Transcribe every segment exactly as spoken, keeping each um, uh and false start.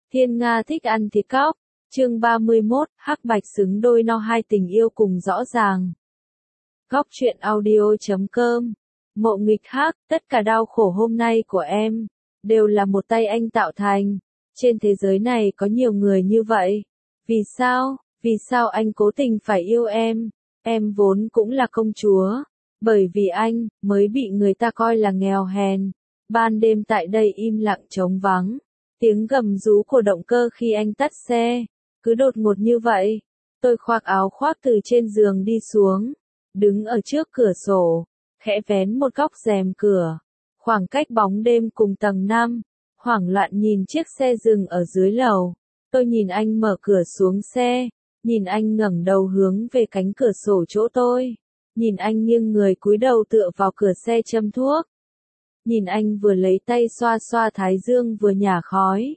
Thiên Nga thích ăn thịt cóc. Chương ba mươi mốt, hắc bạch xứng đôi no hai tình yêu cùng rõ ràng. Góc truyện audio chấm com. Mộ nghịch hắc, tất cả đau khổ hôm nay của em, đều là một tay anh tạo thành. Trên thế giới này có nhiều người như vậy. Vì sao, vì sao anh cố tình phải yêu em? Em vốn cũng là công chúa. Bởi vì anh, mới bị người ta coi là nghèo hèn. Ban đêm tại đây im lặng trống vắng. Tiếng gầm rú của động cơ khi anh tắt xe. Cứ đột ngột như vậy. Tôi khoác áo khoác từ trên giường đi xuống. Đứng ở trước cửa sổ. Khẽ vén một góc rèm cửa. Khoảng cách bóng đêm cùng tầng năm. Hoảng loạn nhìn chiếc xe dừng ở dưới lầu. Tôi nhìn anh mở cửa xuống xe. Nhìn anh ngẩng đầu hướng về cánh cửa sổ chỗ tôi. Nhìn anh nghiêng người cúi đầu tựa vào cửa xe châm thuốc. Nhìn anh vừa lấy tay xoa xoa thái dương vừa nhả khói.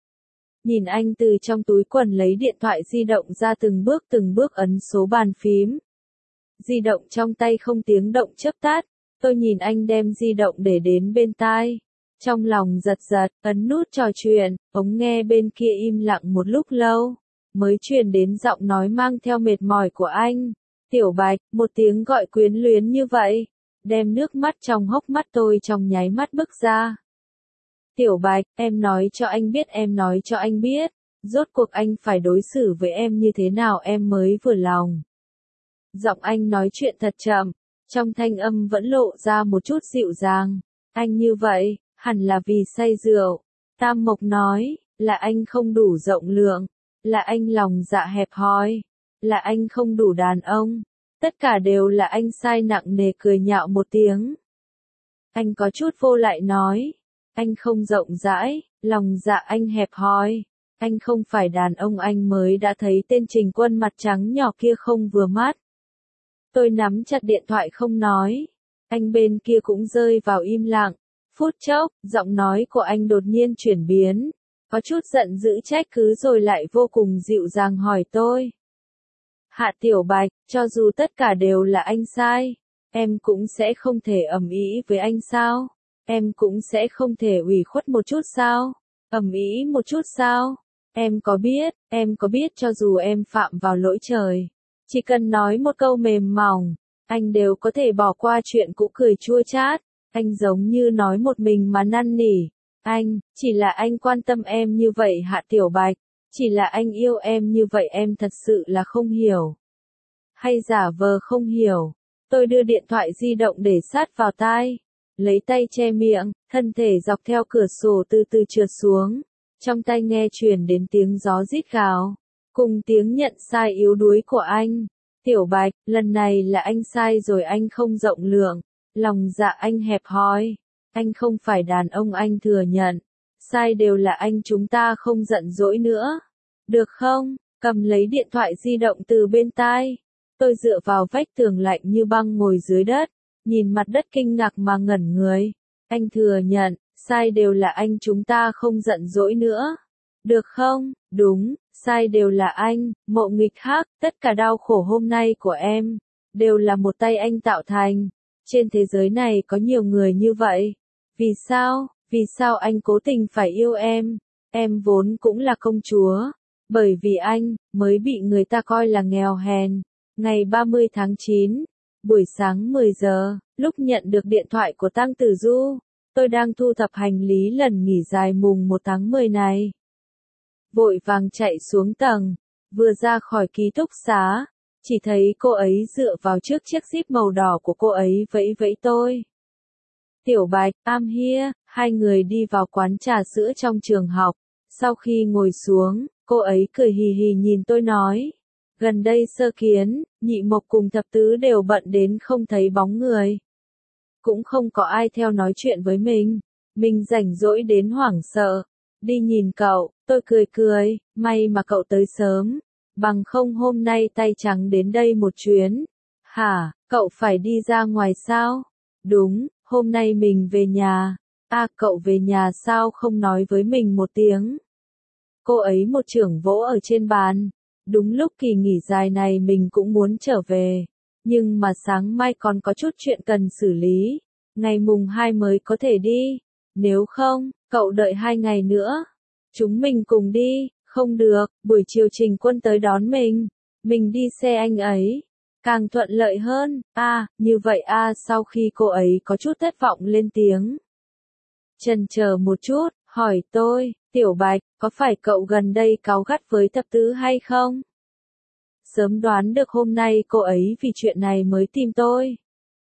Nhìn anh từ trong túi quần lấy điện thoại di động ra từng bước từng bước ấn số bàn phím. Di động trong tay không tiếng động chớp tắt. Tôi nhìn anh đem di động để đến bên tai. Trong lòng giật giật, ấn nút trò chuyện, ống nghe bên kia im lặng một lúc lâu. Mới truyền đến giọng nói mang theo mệt mỏi của anh. Tiểu Bạch, một tiếng gọi quyến luyến như vậy. Đem nước mắt trong hốc mắt tôi trong nháy mắt bứt ra. Tiểu Bạch, em nói cho anh biết em nói cho anh biết. Rốt cuộc anh phải đối xử với em như thế nào em mới vừa lòng. Giọng anh nói chuyện thật chậm. Trong thanh âm vẫn lộ ra một chút dịu dàng. Anh như vậy, hẳn là vì say rượu. Tam Mộc nói, là anh không đủ rộng lượng. Là anh lòng dạ hẹp hòi. Là anh không đủ đàn ông. Tất cả đều là anh sai nặng nề cười nhạo một tiếng. Anh có chút vô lại nói. Anh không rộng rãi, lòng dạ anh hẹp hòi. Anh không phải đàn ông anh mới đã thấy tên Trình Quân mặt trắng nhỏ kia không vừa mắt. Tôi nắm chặt điện thoại không nói. Anh bên kia cũng rơi vào im lặng. Phút chốc, giọng nói của anh đột nhiên chuyển biến. Có chút giận dữ trách cứ rồi lại vô cùng dịu dàng hỏi tôi. Hạ Tiểu Bạch, cho dù tất cả đều là anh sai, em cũng sẽ không thể ầm ĩ với anh sao? Em cũng sẽ không thể ủy khuất một chút sao? Ầm ĩ một chút sao? Em có biết, em có biết cho dù em phạm vào lỗi trời, chỉ cần nói một câu mềm mỏng, anh đều có thể bỏ qua chuyện cũ cười chua chát. Anh giống như nói một mình mà năn nỉ. Anh, chỉ là anh quan tâm em như vậy Hạ Tiểu Bạch. Chỉ là anh yêu em như vậy em thật sự là không hiểu. Hay giả vờ không hiểu. Tôi đưa điện thoại di động để sát vào tai. Lấy tay che miệng, thân thể dọc theo cửa sổ từ từ trượt xuống. Trong tai nghe truyền đến tiếng gió rít gào. Cùng tiếng nhận sai yếu đuối của anh. Tiểu Bạch, lần này là anh sai rồi anh không rộng lượng. Lòng dạ anh hẹp hòi. Anh không phải đàn ông anh thừa nhận. Sai đều là anh chúng ta không giận dỗi nữa. Được không? Cầm lấy điện thoại di động từ bên tai. Tôi dựa vào vách tường lạnh như băng ngồi dưới đất. Nhìn mặt đất kinh ngạc mà ngẩn người. Anh thừa nhận, sai đều là anh chúng ta không giận dỗi nữa. Được không? Đúng, sai đều là anh, Mộ nghịch hắc, tất cả đau khổ hôm nay của em, đều là một tay anh tạo thành. Trên thế giới này có nhiều người như vậy. Vì sao? Vì sao anh cố tình phải yêu em? Em vốn cũng là công chúa. Bởi vì anh, mới bị người ta coi là nghèo hèn. Ngày ba mươi tháng chín, buổi sáng mười giờ, lúc nhận được điện thoại của Tăng Tử Du, tôi đang thu thập hành lý lần nghỉ dài mùng một tháng mười này. Vội vàng chạy xuống tầng, vừa ra khỏi ký túc xá, chỉ thấy cô ấy dựa vào trước chiếc Jeep màu đỏ của cô ấy vẫy vẫy tôi. Tiểu Bạch, I'm here, hai người đi vào quán trà sữa trong trường học. Sau khi ngồi xuống, cô ấy cười hì hì nhìn tôi nói. Gần đây Sơ Kiến, Nhị Mộc cùng Thập Tứ đều bận đến không thấy bóng người. Cũng không có ai theo nói chuyện với mình. Mình rảnh rỗi đến hoảng sợ. Đi nhìn cậu, tôi cười cười, may mà cậu tới sớm. Bằng không hôm nay tay trắng đến đây một chuyến. Hả, cậu phải đi ra ngoài sao? Đúng, hôm nay mình về nhà. À, cậu về nhà sao không nói với mình một tiếng? Cô ấy một chưởng vỗ ở trên bàn. Đúng lúc kỳ nghỉ dài này mình cũng muốn trở về. Nhưng mà sáng mai còn có chút chuyện cần xử lý. Ngày mùng hai mới có thể đi. Nếu không, cậu đợi hai ngày nữa. Chúng mình cùng đi, không được, buổi chiều Trình Quân tới đón mình, mình đi xe anh ấy, càng thuận lợi hơn, a à, như vậy a à, sau khi cô ấy có chút thất vọng lên tiếng. Chần chờ một chút, hỏi tôi, Tiểu Bạch, có phải cậu gần đây cáu gắt với thập tứ hay không? Sớm đoán được hôm nay cô ấy vì chuyện này mới tìm tôi.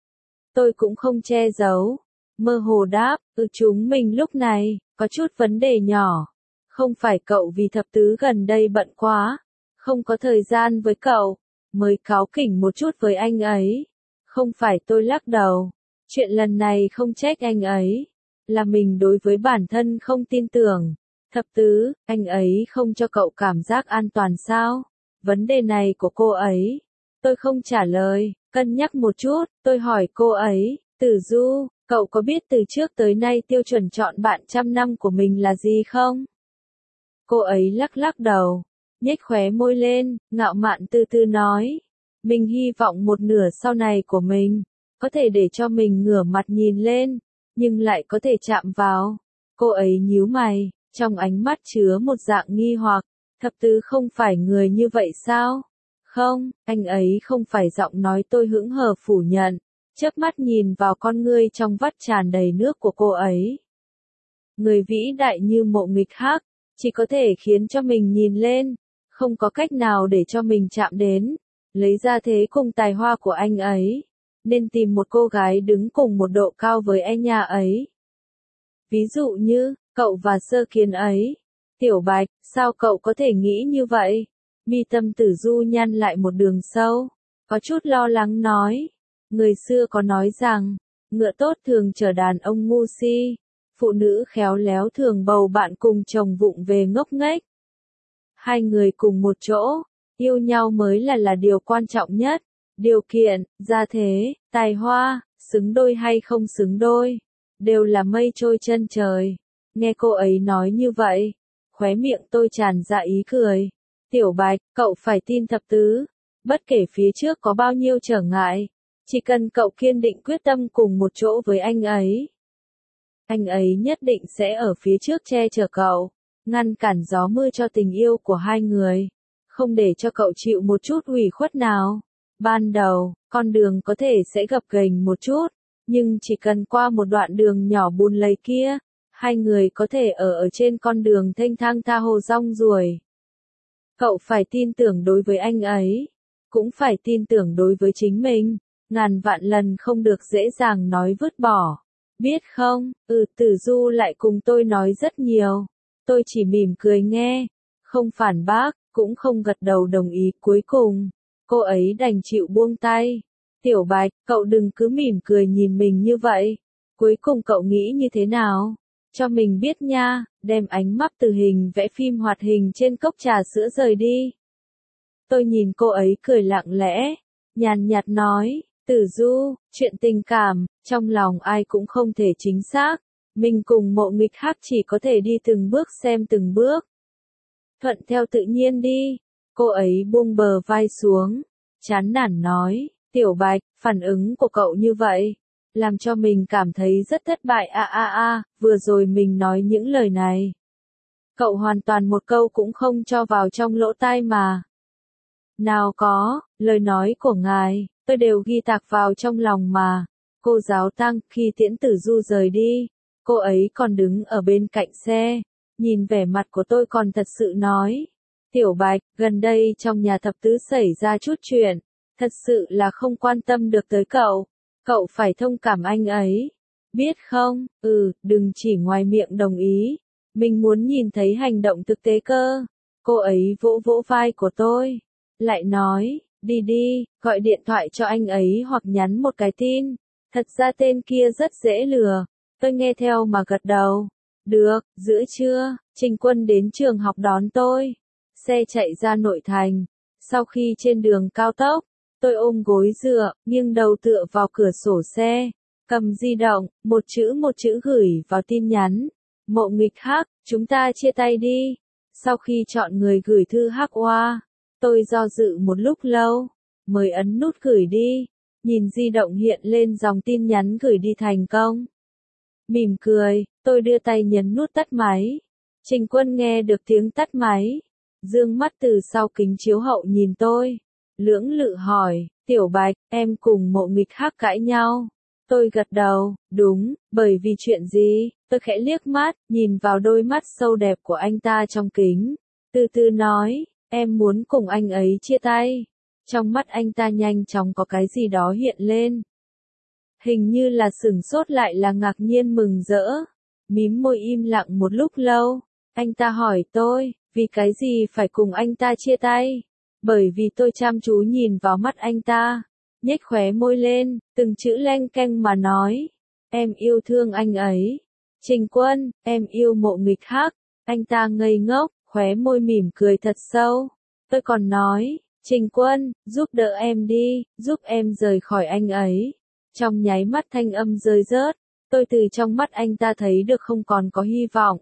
Tôi cũng không che giấu, mơ hồ đáp, ừ chúng mình lúc này, có chút vấn đề nhỏ. Không phải cậu vì thập tứ gần đây bận quá, không có thời gian với cậu, mới cáu kỉnh một chút với anh ấy. Không phải, tôi lắc đầu, chuyện lần này không trách anh ấy, là mình đối với bản thân không tin tưởng. Thập tứ, anh ấy không cho cậu cảm giác an toàn sao? Vấn đề này của cô ấy. Tôi không trả lời, cân nhắc một chút, tôi hỏi cô ấy, Tử Du, cậu có biết từ trước tới nay tiêu chuẩn chọn bạn trăm năm của mình là gì không? Cô ấy lắc lắc đầu, nhếch khóe môi lên, ngạo mạn từ từ nói, mình hy vọng một nửa sau này của mình, có thể để cho mình ngửa mặt nhìn lên, nhưng lại có thể chạm vào. Cô ấy nhíu mày, trong ánh mắt chứa một dạng nghi hoặc, thập tứ không phải người như vậy sao? Không, anh ấy không phải. Giọng nói tôi hững hờ phủ nhận, chớp mắt nhìn vào con ngươi trong vắt tràn đầy nước của cô ấy. Người vĩ đại như Mộ Nghịch Hắc, chỉ có thể khiến cho mình nhìn lên, không có cách nào để cho mình chạm đến, lấy ra thế cùng tài hoa của anh ấy, nên tìm một cô gái đứng cùng một độ cao với anh nhà ấy. Ví dụ như, cậu và sơ kiến ấy. Tiểu Bạch, sao cậu có thể nghĩ như vậy? Mi tâm Tử Du nhăn lại một đường sâu, có chút lo lắng nói. Người xưa có nói rằng, ngựa tốt thường chở đàn ông ngu si, phụ nữ khéo léo thường bầu bạn cùng chồng vụng về ngốc nghếch. Hai người cùng một chỗ, yêu nhau mới là là điều quan trọng nhất. Điều kiện, gia thế, tài hoa, xứng đôi hay không xứng đôi, đều là mây trôi chân trời. Nghe cô ấy nói như vậy, khóe miệng tôi tràn ra ý cười. Tiểu Bạch, cậu phải tin thập tứ, bất kể phía trước có bao nhiêu trở ngại, chỉ cần cậu kiên định quyết tâm cùng một chỗ với anh ấy, anh ấy nhất định sẽ ở phía trước che chở cậu, ngăn cản gió mưa cho tình yêu của hai người, không để cho cậu chịu một chút ủy khuất nào. Ban đầu, con đường có thể sẽ gập ghềnh một chút, nhưng chỉ cần qua một đoạn đường nhỏ bùn lầy kia, hai người có thể ở ở trên con đường thênh thang tha hồ rong ruổi. Cậu phải tin tưởng đối với anh ấy, cũng phải tin tưởng đối với chính mình, ngàn vạn lần không được dễ dàng nói vứt bỏ. Biết không, ừ, Tử Du lại cùng tôi nói rất nhiều. Tôi chỉ mỉm cười nghe, không phản bác, cũng không gật đầu đồng ý. Cuối cùng, cô ấy đành chịu buông tay. Tiểu Bạch, cậu đừng cứ mỉm cười nhìn mình như vậy. Cuối cùng cậu nghĩ như thế nào? Cho mình biết nha, đem ánh mắt từ hình vẽ phim hoạt hình trên cốc trà sữa rời đi. Tôi nhìn cô ấy cười lặng lẽ, nhàn nhạt nói, Tử Du, chuyện tình cảm, trong lòng ai cũng không thể chính xác. Mình cùng Mộ Nghịch Hắc chỉ có thể đi từng bước xem từng bước. Thuận theo tự nhiên đi. Cô ấy buông bờ vai xuống, chán nản nói, Tiểu Bạch, phản ứng của cậu như vậy, làm cho mình cảm thấy rất thất bại. A a a, vừa rồi mình nói những lời này, cậu hoàn toàn một câu cũng không cho vào trong lỗ tai mà. Nào có, lời nói của ngài, tôi đều ghi tạc vào trong lòng mà. Cô giáo Tăng, khi tiễn Tử Du rời đi, cô ấy còn đứng ở bên cạnh xe, nhìn vẻ mặt của tôi còn thật sự nói, Tiểu Bạch, gần đây trong nhà thập tứ xảy ra chút chuyện, thật sự là không quan tâm được tới cậu, cậu phải thông cảm anh ấy, biết không? Ừ, đừng chỉ ngoài miệng đồng ý, mình muốn nhìn thấy hành động thực tế cơ. Cô ấy vỗ vỗ vai của tôi, lại nói, đi đi, gọi điện thoại cho anh ấy hoặc nhắn một cái tin, thật ra tên kia rất dễ lừa. Tôi nghe theo mà gật đầu. Được, giữa trưa, Trình Quân đến trường học đón tôi. Xe chạy ra nội thành. Sau khi trên đường cao tốc, tôi ôm gối dựa, nghiêng đầu tựa vào cửa sổ xe, cầm di động, một chữ một chữ gửi vào tin nhắn. Mộ Nghịch Hắc, chúng ta chia tay đi. Sau khi chọn người gửi thư Hắc Oa, tôi do dự một lúc lâu, mới ấn nút gửi đi. Nhìn di động hiện lên dòng tin nhắn gửi đi thành công. Mỉm cười, tôi đưa tay nhấn nút tắt máy. Trình Quân nghe được tiếng tắt máy, dương mắt từ sau kính chiếu hậu nhìn tôi, lưỡng lự hỏi, Tiểu Bạch, em cùng Mộ Nghịch Hắc cãi nhau. Tôi gật đầu, đúng, bởi vì chuyện gì? Tôi khẽ liếc mắt, nhìn vào đôi mắt sâu đẹp của anh ta trong kính, từ từ nói, em muốn cùng anh ấy chia tay. Trong mắt anh ta nhanh chóng có cái gì đó hiện lên. Hình như là sửng sốt lại là ngạc nhiên mừng rỡ. Mím môi im lặng một lúc lâu, anh ta hỏi tôi, vì cái gì phải cùng anh ta chia tay? Bởi vì tôi chăm chú nhìn vào mắt anh ta, nhếch khóe môi lên, từng chữ leng keng mà nói, em yêu thương anh ấy. Trình Quân, em yêu Mộ Nghịch Hắc. Anh ta ngây ngốc, khóe môi mỉm cười thật sâu. Tôi còn nói, Trình Quân, giúp đỡ em đi, giúp em rời khỏi anh ấy. Trong nháy mắt thanh âm rơi rớt, tôi từ trong mắt anh ta thấy được không còn có hy vọng.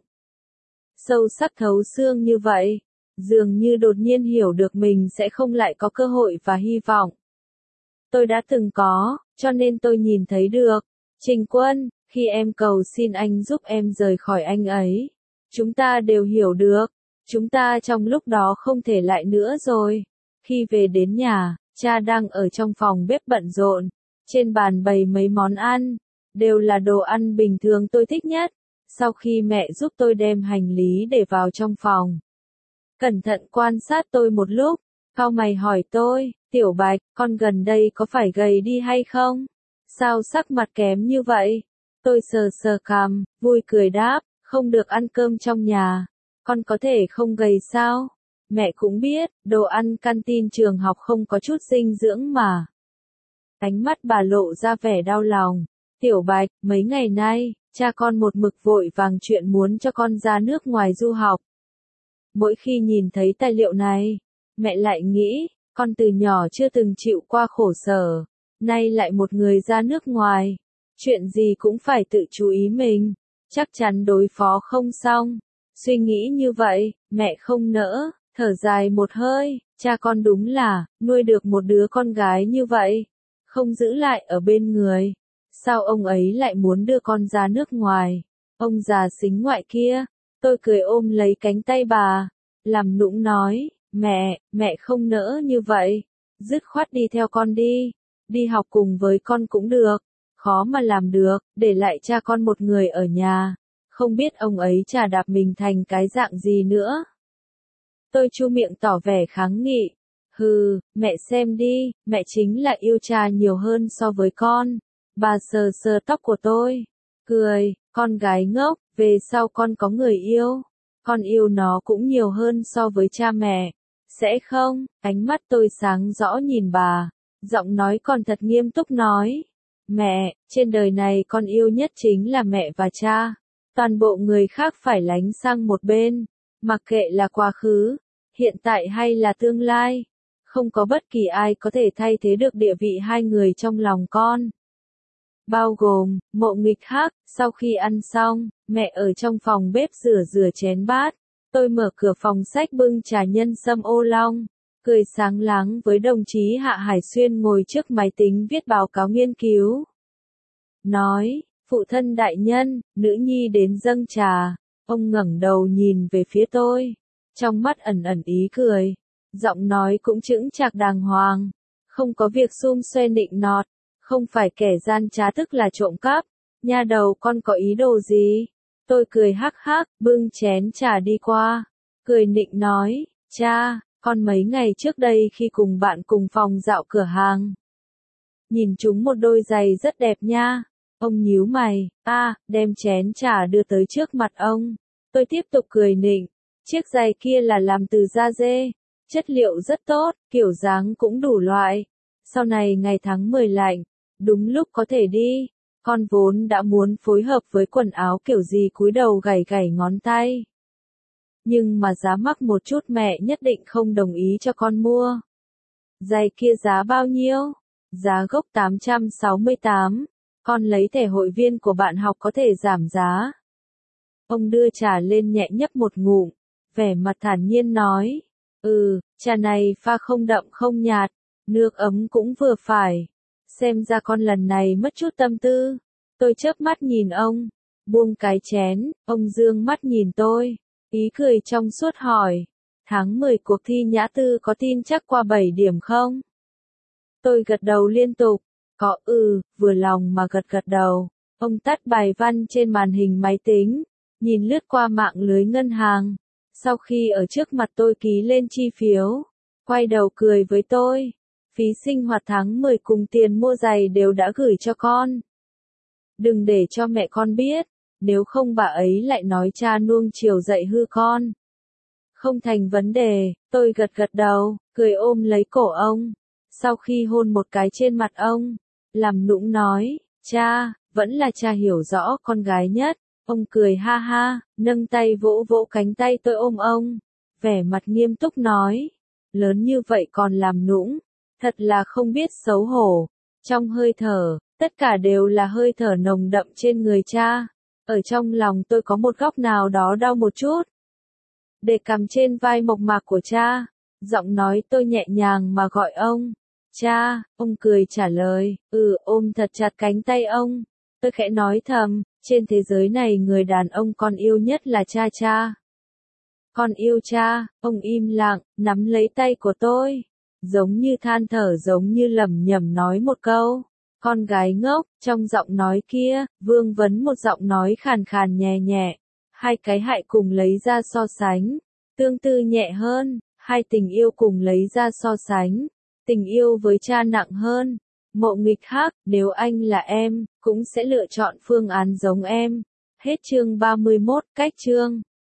Sâu sắc thấu xương như vậy, dường như đột nhiên hiểu được mình sẽ không lại có cơ hội và hy vọng. Tôi đã từng có, cho nên tôi nhìn thấy được. Trình Quân, khi em cầu xin anh giúp em rời khỏi anh ấy, chúng ta đều hiểu được, chúng ta trong lúc đó không thể lại nữa rồi. Khi về đến nhà, cha đang ở trong phòng bếp bận rộn, trên bàn bày mấy món ăn, đều là đồ ăn bình thường tôi thích nhất. Sau khi mẹ giúp tôi đem hành lý để vào trong phòng, cẩn thận quan sát tôi một lúc, cau mày hỏi tôi, Tiểu Bạch, con gần đây có phải gầy đi hay không? Sao sắc mặt kém như vậy? Tôi sờ sờ cằm, vui cười đáp, không được ăn cơm trong nhà, con có thể không gầy sao? Mẹ cũng biết, đồ ăn canteen trường học không có chút dinh dưỡng mà. Ánh mắt bà lộ ra vẻ đau lòng. Tiểu Bạch, mấy ngày nay, cha con một mực vội vàng chuyện muốn cho con ra nước ngoài du học. Mỗi khi nhìn thấy tài liệu này, mẹ lại nghĩ, con từ nhỏ chưa từng chịu qua khổ sở, nay lại một người ra nước ngoài, chuyện gì cũng phải tự chú ý mình, chắc chắn đối phó không xong. Suy nghĩ như vậy, mẹ không nỡ, thở dài một hơi, cha con đúng là, nuôi được một đứa con gái như vậy, không giữ lại ở bên người. Sao ông ấy lại muốn đưa con ra nước ngoài? Ông già xính ngoại kia. Tôi cười ôm lấy cánh tay bà, làm nũng nói, mẹ, mẹ không nỡ như vậy, dứt khoát đi theo con đi, đi học cùng với con cũng được, khó mà làm được, để lại cha con một người ở nhà, không biết ông ấy chà đạp mình thành cái dạng gì nữa. Tôi chu miệng tỏ vẻ kháng nghị, hừ, mẹ xem đi, mẹ chính là yêu cha nhiều hơn so với con. Bà sờ sờ tóc của tôi, cười, con gái ngốc, về sau con có người yêu, con yêu nó cũng nhiều hơn so với cha mẹ, sẽ không? Ánh mắt tôi sáng rõ nhìn bà, giọng nói còn thật nghiêm túc nói, mẹ, trên đời này con yêu nhất chính là mẹ và cha, toàn bộ người khác phải lánh sang một bên, mặc kệ là quá khứ, hiện tại hay là tương lai, không có bất kỳ ai có thể thay thế được địa vị hai người trong lòng con. Bao gồm, Mộ Nghịch Hắc. Sau khi ăn xong, mẹ ở trong phòng bếp rửa rửa chén bát. Tôi mở cửa phòng sách bưng trà nhân sâm ô long, cười sáng láng với đồng chí Hạ Hải Xuyên ngồi trước máy tính viết báo cáo nghiên cứu. Nói, phụ thân đại nhân, nữ nhi đến dâng trà. Ông ngẩng đầu nhìn về phía tôi, trong mắt ẩn ẩn ý cười, giọng nói cũng chững chạc đàng hoàng, không có việc xum xuê nịnh nọt. Không phải kẻ gian trá tức là trộm cắp, nha đầu con có ý đồ gì? Tôi cười hắc hắc, bưng chén trà đi qua, cười nịnh nói, cha, con mấy ngày trước đây khi cùng bạn cùng phòng dạo cửa hàng. Nhìn chúng một đôi giày rất đẹp nha. Ông nhíu mày, a, à, đem chén trà đưa tới trước mặt ông. Tôi tiếp tục cười nịnh, chiếc giày kia là làm từ da dê, chất liệu rất tốt, kiểu dáng cũng đủ loại. Sau này ngày tháng mười lạnh, đúng lúc có thể đi, con vốn đã muốn phối hợp với quần áo kiểu gì cúi đầu gảy gảy ngón tay. Nhưng mà giá mắc một chút mẹ nhất định không đồng ý cho con mua. Giày kia giá bao nhiêu? Giá gốc tám trăm sáu mươi tám, con lấy thẻ hội viên của bạn học có thể giảm giá. Ông đưa trà lên nhẹ nhấp một ngụm, vẻ mặt thản nhiên nói, ừ, trà này pha không đậm không nhạt, nước ấm cũng vừa phải. Xem ra con lần này mất chút tâm tư. Tôi chớp mắt nhìn ông, buông cái chén, ông dương mắt nhìn tôi. Ý cười trong suốt hỏi, tháng mười cuộc thi nhã tư có tin chắc qua bảy điểm không? Tôi gật đầu liên tục, có ừ, vừa lòng mà gật gật đầu. Ông tắt bài văn trên màn hình máy tính, nhìn lướt qua mạng lưới ngân hàng. Sau khi ở trước mặt tôi ký lên chi phiếu, quay đầu cười với tôi. Phí sinh hoạt tháng mười cùng tiền mua giày đều đã gửi cho con. Đừng để cho mẹ con biết, nếu không bà ấy lại nói cha nuông chiều dạy hư con. Không thành vấn đề, tôi gật gật đầu, cười ôm lấy cổ ông. Sau khi hôn một cái trên mặt ông, làm nũng nói, cha, vẫn là cha hiểu rõ con gái nhất. Ông cười ha ha, nâng tay vỗ vỗ cánh tay tôi ôm ông. Vẻ mặt nghiêm túc nói, lớn như vậy còn làm nũng, thật là không biết xấu hổ. Trong hơi thở, tất cả đều là hơi thở nồng đậm trên người cha. Ở trong lòng tôi có một góc nào đó đau một chút. Để cằm trên vai mộc mạc của cha, giọng nói tôi nhẹ nhàng mà gọi ông. Cha, ông cười trả lời, ừ, ôm thật chặt cánh tay ông. Tôi khẽ nói thầm, trên thế giới này người đàn ông con yêu nhất là cha cha. Con yêu cha, ông im lặng, nắm lấy tay của tôi. Giống như than thở giống như lẩm nhẩm nói một câu. Con gái ngốc, trong giọng nói kia, vương vấn một giọng nói khàn khàn nhẹ nhẹ. Hai cái hại cùng lấy ra so sánh. Tương tư nhẹ hơn, hai tình yêu cùng lấy ra so sánh. Tình yêu với cha nặng hơn. Mộ Nghịch Hắc, nếu anh là em, cũng sẽ lựa chọn phương án giống em. Hết chương ba mươi mốt, cách chương.